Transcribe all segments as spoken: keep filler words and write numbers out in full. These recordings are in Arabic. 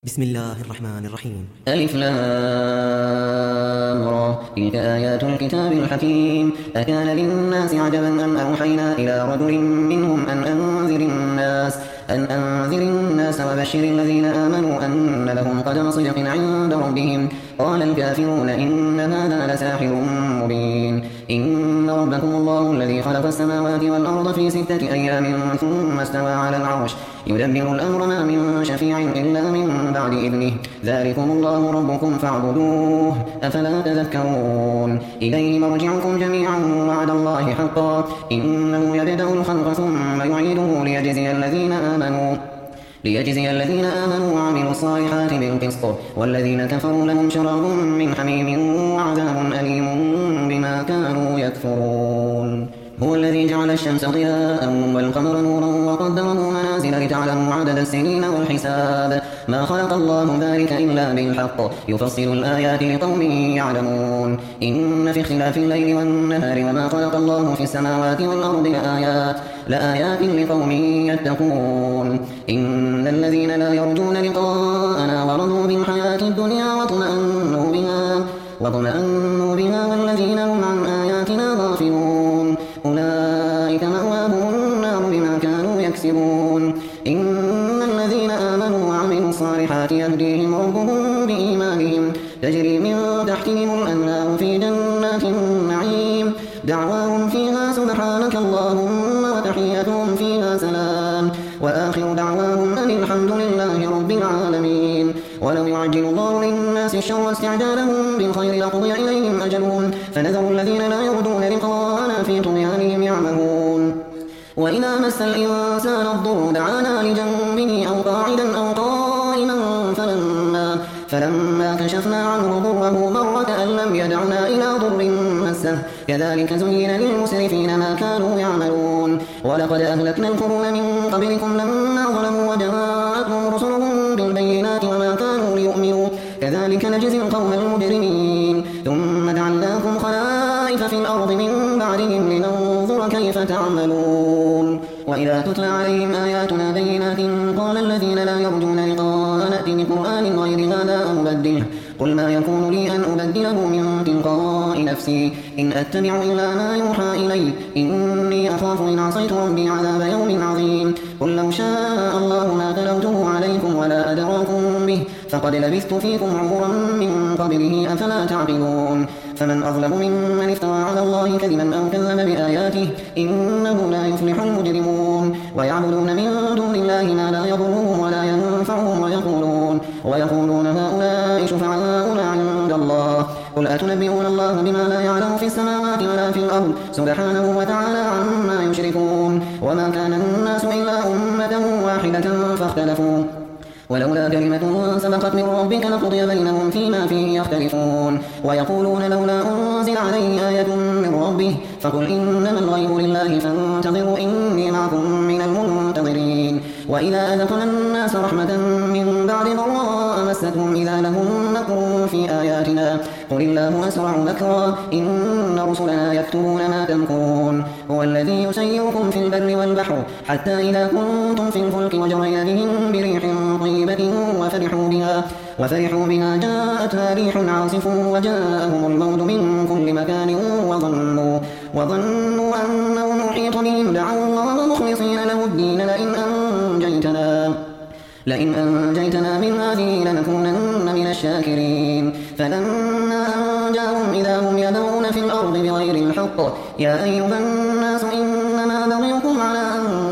بسم الله الرحمن الرحيم. ألف لام را تلك آيات الكتاب الحكيم. أكان للناس عجبا أن أوحينا إلى رجل منهم أن أنذر الناس أن أنذر الناس وبشر الذين آمنوا أن لهم قدم صدق عند ربهم. قال الكافرون إن هذا لساحر مبين. إن ربكم الله الذي خلق السماوات والأرض في ستة أيام ثم استوى على العرش يدبر الأمر ما من شفيع إلا من بعد إذنه. ذلكم الله ربكم فاعبدوه أفلا تذكرون. إليه مرجعكم جميعا وعد الله حقا إنه يبدأ الخلق ثم يعيده ليجزي الذين آمنوا ليجزي الذين آمنوا وعملوا الصالحات بالقسط والذين كفروا لهم شراب من حميم وعذاب أليم بما كانوا يكفرون. هو الذي جعل الشمس ضياء والقمر نورا وقدره منازل لتعلموا عدد السنين والحساب ما خلق الله ذلك إلا بالحق يفصل الآيات لقوم يعلمون. إن في اختلاف الليل والنهار وما خلق الله في السماوات والأرض لآيات لآيات لقوم يتقون. إن الذين لا يرجون لقاءنا ورضوا بالحياة الدنيا واطمأنوا بها واطمأنوا بها والذين هم عن آياتنا غافلون أولئك مأواهم النار بما كانوا يكسبون. إن الذين آمنوا وعملوا الصالحات يهديهم ربهم بإيمانهم تجري من تحتهم الأنهار في جنات النعيم دعواهم فيها سبحانك اللهم وتحيتهم فيها سلام وآخر دعواهم أن الحمد لله رب العالمين. ولو يعجل الله للناس الشر استعجالهم بالخير لقضي إليهم أجلهم فنذر الذين لا يرجون لقاءنا في طغيانهم يعمهون. وإذا مس الإنسان الضر دعانا لجنبه أو قاعدا أو قائما فلما, فلما كشفنا عنه ضره مر كأن لم يدعنا إلى ضر مسه كذلك زين للمسرفين ما كانوا يعملون. ولقد أهلكنا القرون من قبلكم لما ظلموا وجاءتهم رسلهم بالبينات وما كانوا ليؤمنوا كذلك نجزي القوم المجرمين. ثم جعلناكم خلائف في الأرض من بعدهم لننظر كيف تعملون. وإذا تتلى عليهم آياتنا بينات قال الذين لا يرجون لقاءنا نأت بقرآن غير هذا أو بدله قل ما يكون لي أن أبدله من تلقاء نفسي إن أتبع إلا ما يوحى إلي إني أخاف إن عصيت ربي عذاب يوم عظيم. قل لو شاء الله ما تلوته عليكم ولا أدراكم به فقد لبثت فيكم عمرا من قبله أفلا تعقلون. فمن أظلم ممن افترى على الله كذبا أو كذب بآياته إنه لا يفلح المجرمون. ويعبدون من دون الله ما لا يضرهم ولا ينفعهم ويقولون ويقولون هؤلاء شفعاؤنا عند الله قل أتنبئون الله بما لا يعلم في السماوات ولا في الأرض سبحانه وتعالى عما يشركون. وما كان الناس إلا أمة واحدة فاختلفوا ولولا كلمة سبقت من ربك لقضي بينهم فيما فيه يختلفون. ويقولون لولا أنزل عليه آية من ربه فقل إنما الغيب لله فانتظروا إني معكم من المنتظرين. وإذا أذقنا الناس رحمة من بعد ضراء مستهم إذا لهم مكر في آياتنا قل الله أسرع مكرا إن رسلنا يكتبون ما تمكرون. هو الذي يسيركم في البر والبحر حتى إذا كنتم في الفلك وجرين بهم بريح طيبة وفرحوا بها وفرحوا بها جاءتها ريح عاصف وجاءهم الموت من كل مكان وظنوا وظنوا أنهم محيط بهم دعوا الله مخلصين له الدين لئن أنجيتنا لئن أنجيتنا من هذه لنكونن من الشاكرين. فلما أنجاهم إذا هم يبغون في الأرض بغير الحق يا أيها الناس إنما بغيكم على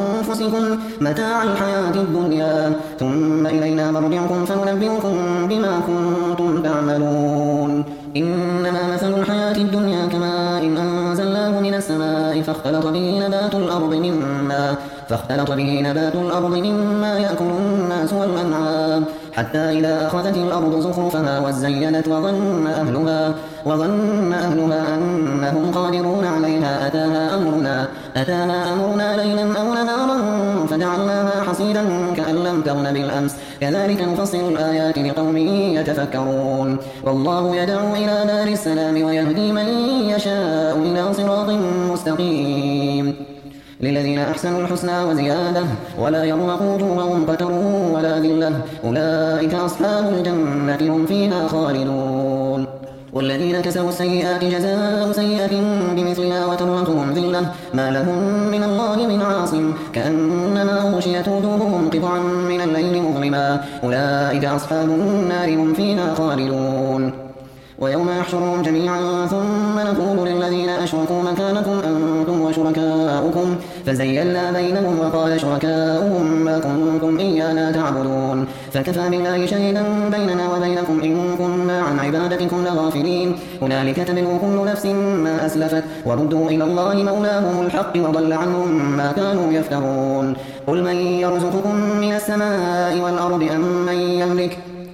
أنفسكم متاع الحياة الدنيا ثم إلينا مرجعكم فننبئكم بما كنتم تعملون. إنما مثل الحياة الدنيا كماء إن أنزلناه من السماء فاختلط به نبات الأرض مما فاختلط به نبات الأرض مما يأكل الناس والأنعام حتى إذا أخذت الأرض زخرفها وزينت وظن أهلها وظن أهلها أنهم قادرون عليها أتاها أمرنا أتاها أمرنا ليلا أو نهارا فجعلناها حصيدا كأن لم تغن بالأمس كذلك نفصل الآيات لقوم يتفكرون. والله يدعو إلى دار السلام ويهدي من يشاء إلى صراط مستقيم. للذين أحسنوا الحسنى وزيادة ولا يرهق وجوههم قتر ولا ذلة أولئك أصحاب الجنة هم فيها خالدون والذين كسبوا السيئات جزاء سيئة بمثلها وترهقهم ذلة ما لهم من الله من عاصم كأنما غشيت وجوههم قطعا من الليل مظلما أولئك أصحاب النار هم فيها خالدون ويوم يحشرهم جميعا ثم نقول للذين أشركوا مكانكم أنتم وشركاؤكم فزيلنا بينهم وقال شركاؤهم ما كنتم إيانا تعبدون فكفى بالله شهيدا بيننا وبينكم إن كنا عن عبادتكم لغافلين هنالك تبلو كل نفس ما أسلفت وردوا إلى الله مولاهم الحق وضل عنهم ما كانوا يفترون قل من يرزقكم من السماء والأرض أم من يملك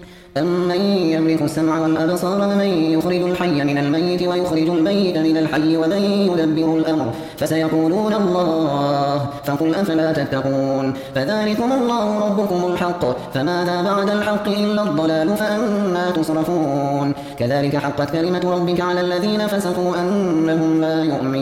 أمن يملك السمع والأبصار ومن يخرج الحي من الميت ويخرج الميت من الحي ومن يدبر الأمر فسيقولون الله فقل أفلا تتقون فذلكم الله ربكم الحق فماذا بعد الحق إلا الضلال فأنا تصرفون كذلك حقت كلمة ربك على الذين فسقوا أنهم لا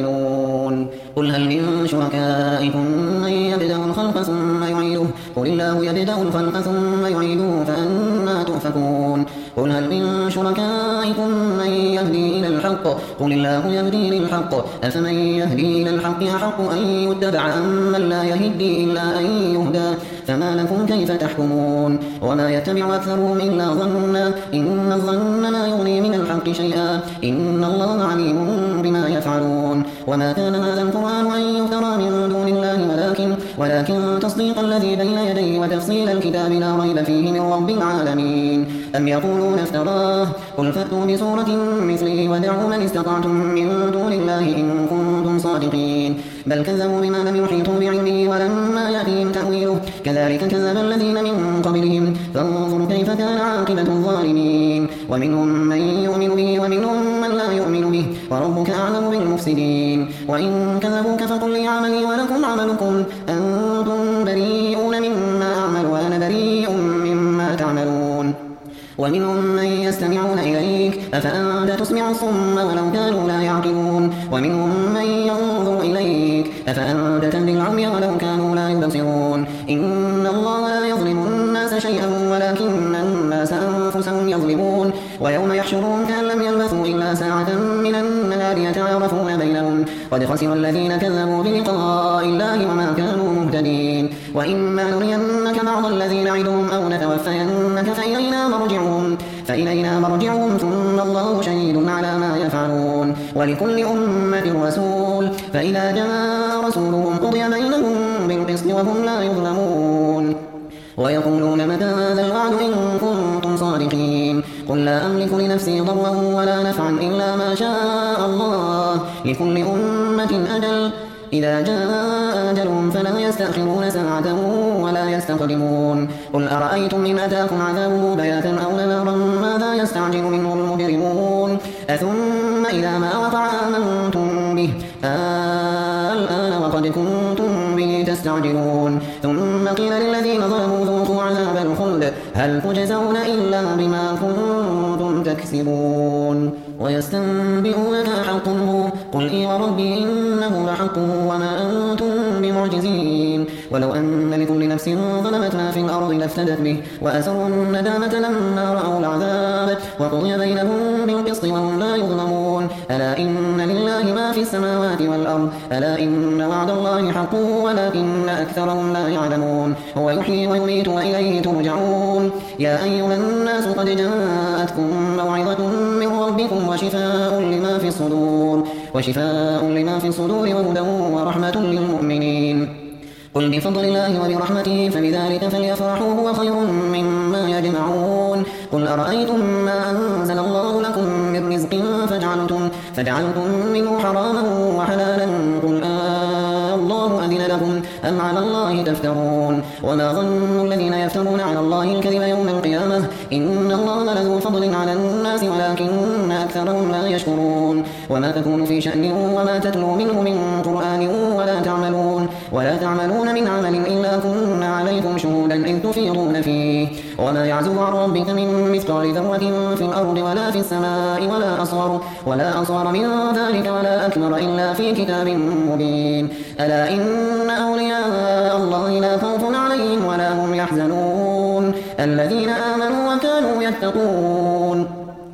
يؤمنون قل هل من شركائكم من يبدأ الخلق ثم يعيده قل الله يبدأ الخلق ثم يعيده فأنا تؤفكون قل هل من شركائكم من يهدي إلى الحق قل الله يهدي للحق أفمن يهدي إلى الحق أحق أن يتبع أم من لا يهدي إلا أن يهدى فما لكم كيف تحكمون وما يتبع أكثرهم إلا ظنا إن الظن لا يغني من الحق شيئا إن الله عليم بما يفعلون وما كان هذا القرآن أن يفترى من دون الله ولكن ولكن تصديق الذي بين يديه وتفصيل الكتاب لا ريب فيه من رب العالمين أم يقولون افتراه قل فأتوا بسورة مثله ودعوا من استطعتم من دون الله إن كنتم صادقين بل كذبوا بما لم يحيطوا بعلمه ولما يأتيهم تأويله كذلك كذب الذين من قبلهم فانظروا كيف كان عاقبة الظالمين ومنهم من يؤمن به ومنهم من لا يؤمن به وربك أعلم بالمفسدين وإن كذبوك فقل لي عملي ولكم عملكم أنتم بريئون مما أعمل وأنا بريء مما تعملون ومنهم من يستمعون إليك أفأنت تسمع الصم ولو كانوا لا يعقلون ومنهم من ينظر إليك أفأنت تهدي العمي ولو كانوا لا يبصرون إن الله لا يظلم الناس شيئا ولكن الناس أنفسهم يظلمون ويوم يحشرهم كأن لم يلبثوا إلا ساعة من النهار يتعارفون بينهم قد خسر الذين كذبوا بلقاء الله وما كانوا مهتدين وإما نرينك بعض الذين نعدهم أو نتوفينك فإلينا مرجعهم فإلينا مرجعهم ثم الله شهيد على ما يفعلون ولكل أمة رسول فإذا جاء رسولهم قضي بينهم بالقسط وهم لا يظلمون ويقولون متى هذا الوعد إن كنتم صادقين قل لا أملك لنفسي ضرا ولا نفعا إلا ما شاء الله لكل أمة أجل إذا جاء أجلهم فلا يستأخرون ساعة ولا يستقدمون قل أرأيتم إن أتاكم عذابه بياتا أو نهارا ماذا يستعجل منه المجرمون أثم إذا ما وقع آمنتم به الآن وقد كنتم به تستعجلون ثم قيل للذين ظلموا ذوقوا عذاب الخلد هل تجزون إلا بما كنتم تكسبون ويستنبئونك حق هو قل إي وربي إنه لحق وما أنتم بمعجزين ولو أن لكل نفس ظلمت ما في الأرض لافتدت به وأسروا الندامة لما رأوا العذاب وقضي بينهم بالقسط وهم لا يظلمون ألا إن لله ما في السماوات والأرض ألا إن وعد الله حق ولكن أكثرهم لا يعلمون هو يحيي ويميت وإليه ترجعون يا أيها الناس قد جاءتكم موعظة من ربكم وشفاء لما في الصدور وشفاء لما في الصدور وهدى ورحمة للمؤمنين قل بفضل الله وبرحمته فبذلك فليفرحوا هو خير مما يجمعون قل أرأيتم ما أنزل الله لكم من رزق فجعلتم, فجعلتم منه حراما وحلالا قل آه الله أذن لكم أم على الله تفترون وما ظن الذين يفترون على الله الكذب يوم القيامة إن الله لذو فضل على الناس ولكن أكثرهم لا يشكرون وما تكون في شأن وما تتلو منه من قرآن ولا تعملون ولا تعملون من عمل إلا كنا عليكم شهودا إذ تفيضون فيه وما يعزب عن ربك من مثقال ذرة في الأرض ولا في السماء ولا أصغر, ولا أصغر من ذلك ولا أكبر إلا في كتاب مبين. ألا إن أولياء الله لا خوف عليهم ولا هم يحزنون الذين آمنوا وكانوا يتقون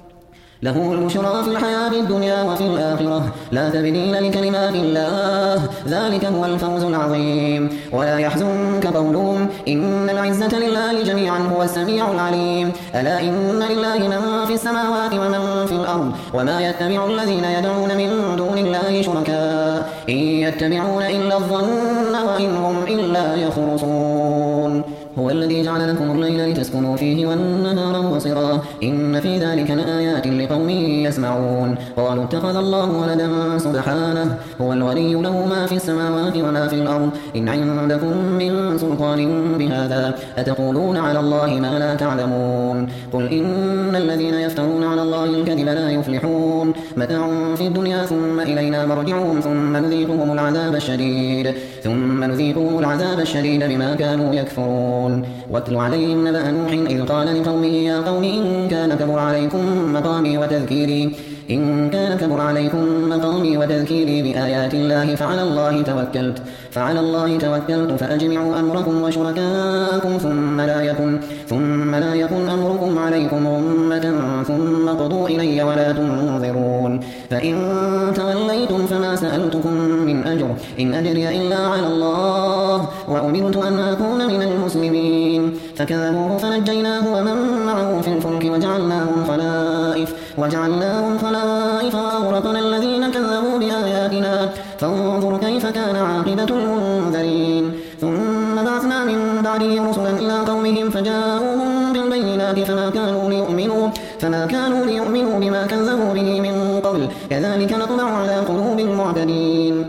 له البشرى في الحياة الدنيا وفي الآخرة لا تبديل لكلمات الله ذلك هو الفوز العظيم. ولا يحزنك قولهم إن العزة لله جميعا هو السميع العليم. ألا إن لله من في السماوات ومن في الأرض وما يتبع الذين يدعون من دون الله شركاء إن يتبعون إلا الظن وإن هم إلا يخرصون. هو الذي جعل لكم الليل لتسكنوا فيه والنهار مبصرا إن في ذلك لآيات لقوم يسمعون. قالوا اتخذ الله ولدا سبحانه هو الولي له ما في السماوات وما في الأرض إن عندكم من سلطان بهذا أتقولون على الله ما لا تعلمون. قل إن الذين يفترون على الله الكذب لا يفلحون متاع في الدنيا ثم إلينا مرجعهم ثم نذيقهم العذاب الشديد ثم نذيقهم العذاب الشديد بما كانوا يكفرون. واتل عليهم نبأ نوح إذ قال لقومه يا قوم إن كان كبر عليكم مقامي وتذكيري إن كان كبر عليكم مقامي وتذكيري بآيات الله فعلى الله توكلت فعلى الله توكلت فأجمعوا أمركم وشركاءكم ثم لا يكن ثم لا يكن أمركم عليكم غمة ثم قضوا إلي ولا تنظرون. فإن توليتم فما سألتكم من أجر إن أجري إلا على الله وأمرت أن أكون من المسلمين. فكذبوه فنجيناه ومن معه في الفلك وجعلناهم خلائف وجعلناهم خلائف وأغرقنا الذين كذبوا بآياتنا فانظر كيف كان عاقبة المنذرين. ثم بعثنا من بعده رسلا إلى قومهم فجاءوهم بالبينات فما كانوا ليؤمنوا فما كانوا ليؤمنوا بما كذبوا به من قبل كذلك نطبع على قلوب المعتدين.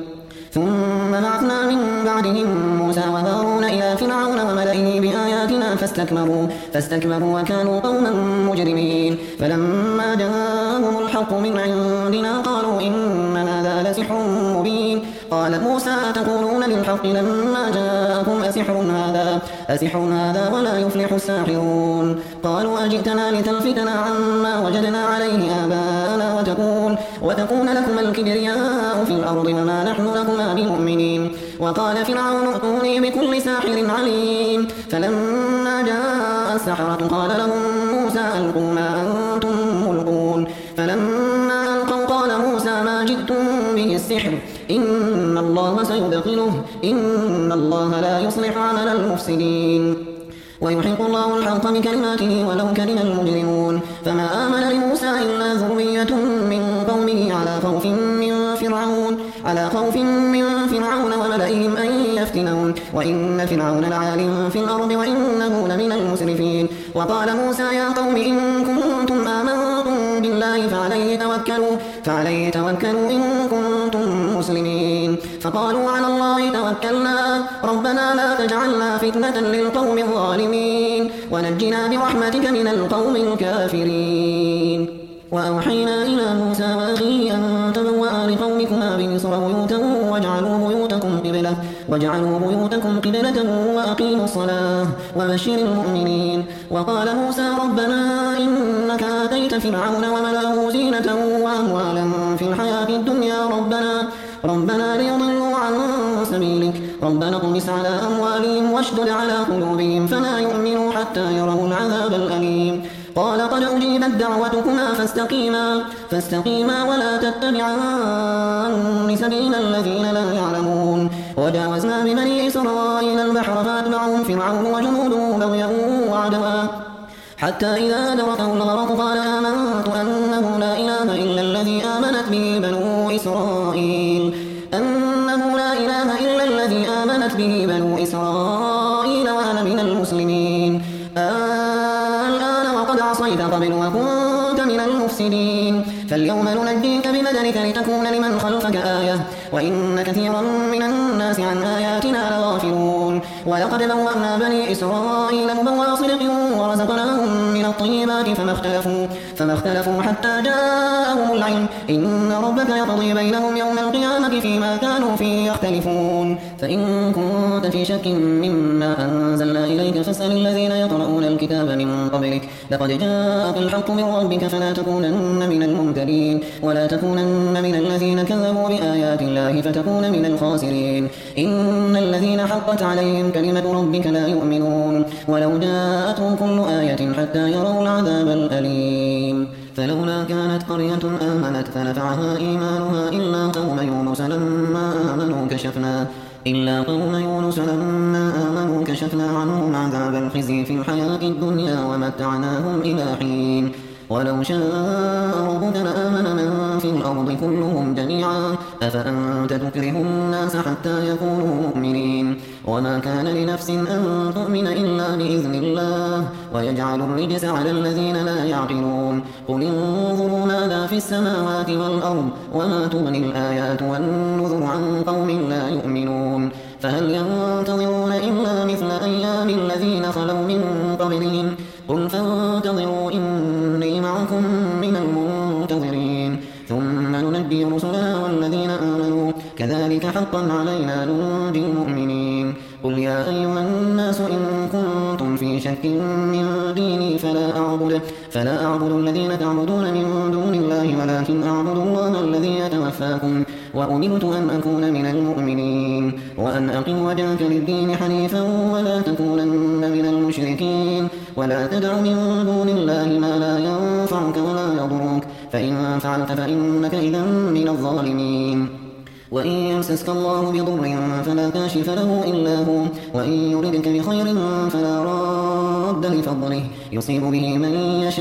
ثم بعثنا من بعدهم موسى وهارون إلى فرعون وملئه بآياتنا فاستكبروا فاستكبروا وكانوا قوما مجرمين. فلما جاءهم الحق من عندنا قالوا إن هذا لسحر مبين. قال موسى أتقولون للحق لما جاءكم أسحر هذا أسحر هذا ولا يفلح الساحرون. قالوا أجئتنا لتلفتنا عما وجدنا عليه آباءنا وتكون وتكون لكم الكبرياء في الأرض وما نحن لكما بمؤمنين. وقال فرعون ائتوني بكل ساحر عليم. فلما جاء السحرة قال لهم موسى ألقوا ما أنتم ملقون. فلما ألقوا قال موسى ما جئتم به السحر إن الله سيبطله إن الله لا يصلح عمل المفسدين ويحق الله الحق بكلماته ولو كره المجرمون. فما آمن لموسى إلا ذرية من قومه على خوف من فرعون على خوف من فرعون وملئهم أن يفتنون وإن فرعون لعال في الأرض وإنه لمن المسرفين. وقال موسى يا قوم إن كنتم آمنتم بالله فعليه توكلوا فعليه توكلوا إن كنتم مسلمين. فقالوا على الله توكلنا ربنا لا تجعلنا فتنة للقوم الظالمين ونجنا برحمتك من القوم الكافرين. وأوحينا إلى موسى وأخيه أن تبوأ لقومكما بمصر بيوتا واجعلوا بيوتكم قبلة واجعلوا بيوتكم قبلة وأقيموا الصلاة وبشر المؤمنين. وقال موسى ربنا إنك آتيت فرعون وملأه زينة وأموالا في الحياة الدنيا ربنا ربنا ليضلوا عن سبيلك ربنا اطمس على أموالهم واشدد على قلوبهم فلا يؤمنوا حتى يروا العذاب الأليم. قال قد أجيبت دعوتكما فاستقيما فاستقيما ولا تتبعان سبيل الذين لا يعلمون. وجاوزنا ببني إسرائيل البحر فأتبعهم فرعون وجنوده بغيا وعدوا حتى إذا أدركه الغرق قال آمنت أنه لا إله إلا الذي آمنت به بنو إسرائيل أنه لا إله إلا الذي آمنت به بنو إسرائيل وأنا من المسلمين. الآن وقد عصيت قبل وكنت من المفسدين فاليوم ننجيك ببدنك لتكون لمن خلفك آية وإن كثيرا من الناس عن آياتنا لغافلون. ولقد بوأنا بني إسرائيل مبوأ صدق ورزقناهم من الطيبات فما اختلفوا, فما اختلفوا حتى جاءهم العلم إن ربك يقضي بينهم يوم القيامة فيما كانوا فيه يختلفون. فإن كنت في شك مما أنزلنا إليك فاسأل الذين يقرؤون الكتاب من قبلك لقد جاءك الحق من ربك فلا تكونن من الممترين ولا تكونن من الذين كذبوا بآيات الله فتكون من الخاسرين. إن الذين حقت عليهم كلمة ربك لا يؤمنون ولو جاءتهم كل آية حتى يروا العذاب الأليم. فلولا كانت قرية آمنت فنفعها إيمانها إلا قوم يونس لما آمنوا كشفنا إلا قوم يونس لما آمنوا كشفنا عنهم عذاب الخزي في الحياة الدنيا ومتعناهم إلى حين. ولو شاء ربك لآمن من في الأرض كلهم جميعا أفأنت تكره الناس حتى يكونوا مؤمنين. وما كان لنفس أن تؤمن إلا بإذن الله ويجعل الرجس على الذين لا يعقلون. قل انظروا ماذا في السماوات والأرض وما تغني الآيات والنذر عن قوم لا يؤمنون. فهل ينتظرون إلا مثل أيام الذين خلوا من قبلهم قل فانتظروا إني معكم من المنتظرين ثم ننجي رسلنا والذين آمنوا كذلك حقا علينا ننجي المؤمنين. قل يا أيها الناس إن كنتم في شك من ديني فلا أعبد, فلا أعبد الذين تعبدون من دون الله ولكن أعبد الله الذي يتوفاكم وأمرت أن أكون من المؤمنين وأن أقم وجهك للدين حنيفا ولا تكونن من المشركين ولا تدع من دون الله ما لا ينفعك ولا يضرك فإن فعلت فإنك إذا من الظالمين. وإن يمسسك الله بضر فلا كاشف له إلا هو وإن يردك بخير فلا راد لفضله يصيب به من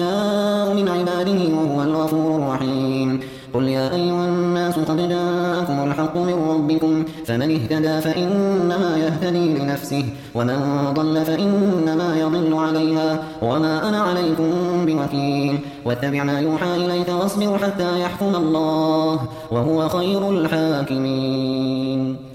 يشاء من عباده وهو الغفور الرحيم. قل يا أيها الناس قد جاءكم الحق من ربكم فمن اهتدى فإنما يهتدي لنفسه ومن ضل فإنما يضل عليها وما أنا عليكم بوكيل. واتبع ما يوحى إليك واصبر حتى يحكم الله وهو خير الحاكمين.